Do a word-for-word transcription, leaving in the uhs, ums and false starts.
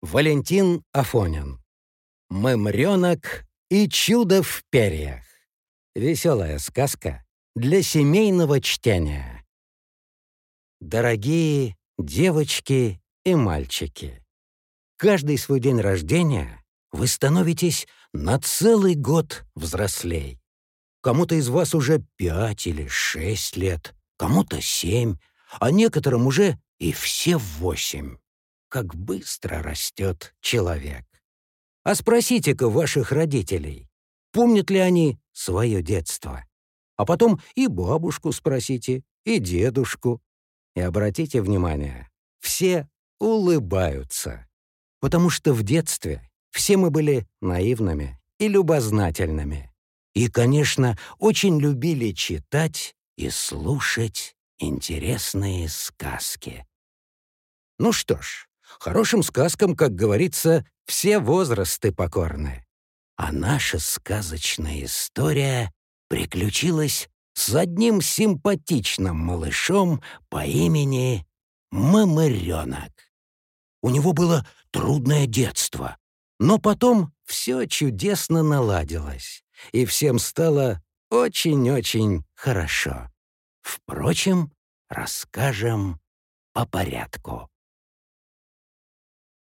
Валентин Афонин. «Мымрёнок и чудо в перьях». Веселая сказка для семейного чтения. Дорогие девочки и мальчики, каждый свой день рождения вы становитесь на целый год взрослей. Кому-то из вас уже пять или шесть лет, кому-то семь, а некоторым уже и все восемь. Как быстро растет человек. А спросите-ка ваших родителей, помнят ли они свое детство. А потом и бабушку спросите, и дедушку. И обратите внимание, все улыбаются. Потому что в детстве все мы были наивными и любознательными. И, конечно, очень любили читать и слушать интересные сказки. Ну что ж, хорошим сказкам, как говорится, все возрасты покорны. А наша сказочная история приключилась с одним симпатичным малышом по имени Мымрёнок. У него было трудное детство, но потом все чудесно наладилось, и всем стало очень-очень хорошо. Впрочем, расскажем по порядку.